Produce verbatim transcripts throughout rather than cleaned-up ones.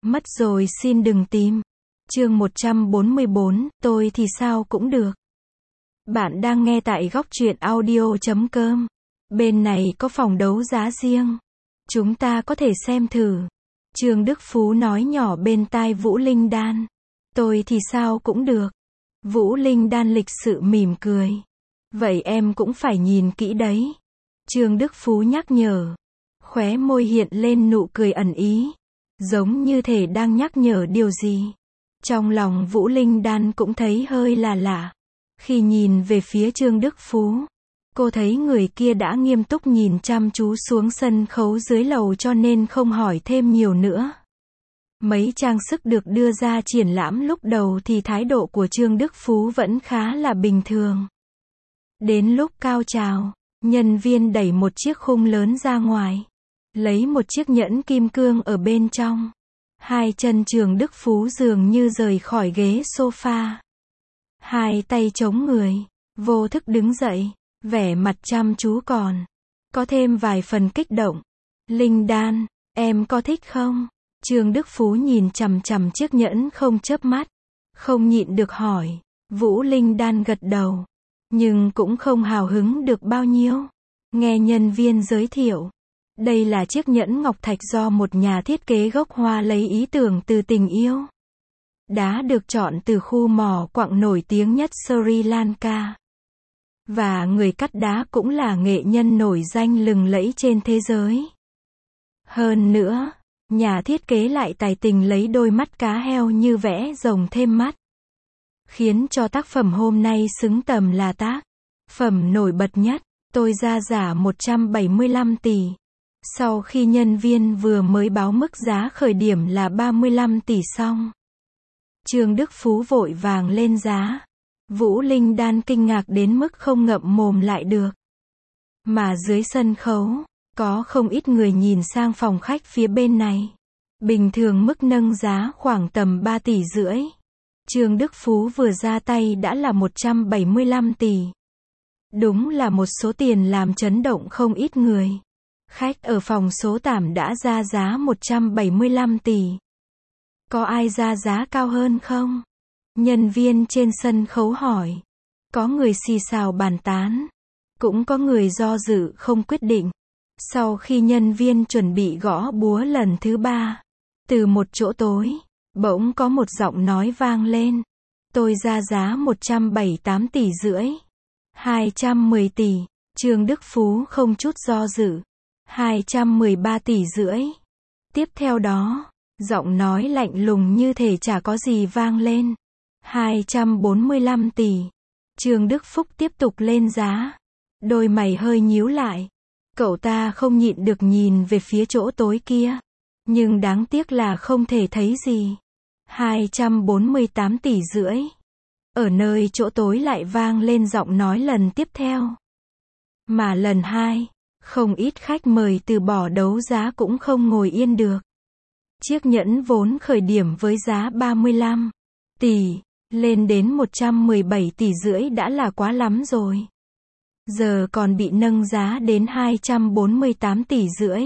Mất rồi xin đừng tìm. Chương một trăm bốn mươi bốn, tôi thì sao cũng được. Bạn đang nghe tại góc truyện audio chấm com. Bên này có phòng đấu giá riêng. Chúng ta có thể xem thử. Trương Đức Phú nói nhỏ bên tai Vũ Linh Đan. Tôi thì sao cũng được. Vũ Linh Đan lịch sự mỉm cười. Vậy em cũng phải nhìn kỹ đấy. Trương Đức Phú nhắc nhở. Khóe môi hiện lên nụ cười ẩn ý. Giống như thể đang nhắc nhở điều gì. Trong lòng Vũ Linh Đan cũng thấy hơi là lạ. Khi nhìn về phía Trương Đức Phú, cô thấy người kia đã nghiêm túc nhìn chăm chú xuống sân khấu dưới lầu cho nên không hỏi thêm nhiều nữa. Mấy trang sức được đưa ra triển lãm lúc đầu thì thái độ của Trương Đức Phú vẫn khá là bình thường. Đến lúc cao trào, nhân viên đẩy một chiếc khung lớn ra ngoài, lấy một chiếc nhẫn kim cương ở bên trong. Hai chân Trương Đức Phú dường như rời khỏi ghế sofa. Hai tay chống người, vô thức đứng dậy, vẻ mặt chăm chú còn có thêm vài phần kích động. Linh Đan, em có thích không? Trương Đức Phú nhìn chằm chằm chiếc nhẫn không chớp mắt, không nhịn được hỏi. Vũ Linh Đan gật đầu, nhưng cũng không hào hứng được bao nhiêu. Nghe nhân viên giới thiệu, đây là chiếc nhẫn ngọc thạch do một nhà thiết kế gốc Hoa lấy ý tưởng từ tình yêu. Đá được chọn từ khu mỏ quặng nổi tiếng nhất Sri Lanka. Và người cắt đá cũng là nghệ nhân nổi danh lừng lẫy trên thế giới. Hơn nữa, nhà thiết kế lại tài tình lấy đôi mắt cá heo như vẽ rồng thêm mắt, khiến cho tác phẩm hôm nay xứng tầm là tác phẩm nổi bật nhất. Tôi ra giả một trăm bảy mươi lăm tỷ. Sau khi nhân viên vừa mới báo mức giá khởi điểm là ba mươi lăm tỷ xong, Trương Đức Phú vội vàng lên giá. Vũ Linh Đan kinh ngạc đến mức không ngậm mồm lại được. Mà dưới sân khấu, có không ít người nhìn sang phòng khách phía bên này. Bình thường mức nâng giá khoảng tầm ba tỷ rưỡi. Trương Đức Phú vừa ra tay đã là một trăm bảy mươi lăm tỷ. Đúng là một số tiền làm chấn động không ít người. Khách ở phòng số tám đã ra giá một trăm bảy mươi lăm tỷ. Có ai ra giá cao hơn không? Nhân viên trên sân khấu hỏi. Có người xì xào bàn tán. Cũng có người do dự không quyết định. Sau khi nhân viên chuẩn bị gõ búa lần thứ ba, từ một chỗ tối, bỗng có một giọng nói vang lên. Tôi ra giá một trăm bảy mươi tám tỷ rưỡi. hai trăm mười tỷ. Trương Đức Phú không chút do dự. hai trăm mười ba tỷ rưỡi. Tiếp theo đó, giọng nói lạnh lùng như thể chả có gì vang lên. hai trăm bốn mươi lăm tỷ. Trương Đức Phúc tiếp tục lên giá. Đôi mày hơi nhíu lại. Cậu ta không nhịn được nhìn về phía chỗ tối kia. Nhưng đáng tiếc là không thể thấy gì. hai trăm bốn mươi tám tỷ rưỡi. Ở nơi chỗ tối lại vang lên giọng nói lần tiếp theo. Mà lần hai, không ít khách mời từ bỏ đấu giá cũng không ngồi yên được. Chiếc nhẫn vốn khởi điểm với giá ba mươi lăm tỷ, lên đến một trăm mười bảy tỷ rưỡi đã là quá lắm rồi. Giờ còn bị nâng giá đến hai trăm bốn mươi tám tỷ rưỡi.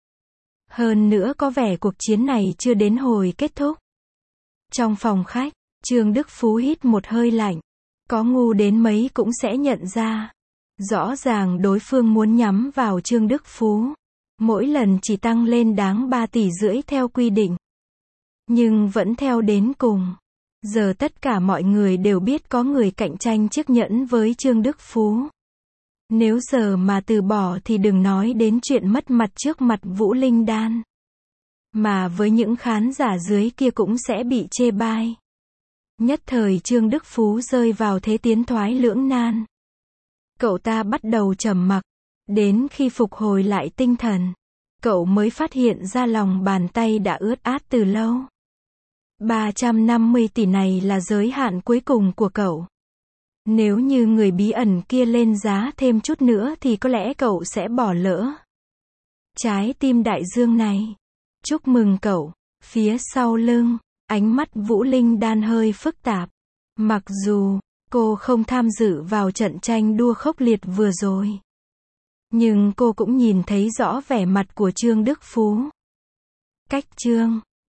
Hơn nữa có vẻ cuộc chiến này chưa đến hồi kết thúc. Trong phòng khách, Trương Đức Phú hít một hơi lạnh. Có ngu đến mấy cũng sẽ nhận ra. Rõ ràng đối phương muốn nhắm vào Trương Đức Phú. Mỗi lần chỉ tăng lên đáng ba tỷ rưỡi theo quy định. Nhưng vẫn theo đến cùng. Giờ tất cả mọi người đều biết có người cạnh tranh chiếc nhẫn với Trương Đức Phú. Nếu giờ mà từ bỏ thì đừng nói đến chuyện mất mặt trước mặt Vũ Linh Đan. Mà với những khán giả dưới kia cũng sẽ bị chê bai. Nhất thời Trương Đức Phú rơi vào thế tiến thoái lưỡng nan. Cậu ta bắt đầu trầm mặc. Đến khi phục hồi lại tinh thần, cậu mới phát hiện ra lòng bàn tay đã ướt át từ lâu. ba trăm năm mươi tỷ này là giới hạn cuối cùng của cậu. Nếu như người bí ẩn kia lên giá thêm chút nữa thì có lẽ cậu sẽ bỏ lỡ trái tim đại dương này. Chúc mừng cậu. Phía sau lưng, ánh mắt Vũ Linh Đan hơi phức tạp. Mặc dù cô không tham dự vào trận tranh đua khốc liệt vừa rồi, nhưng cô cũng nhìn thấy rõ vẻ mặt của Trương Đức Phú. Cách Trương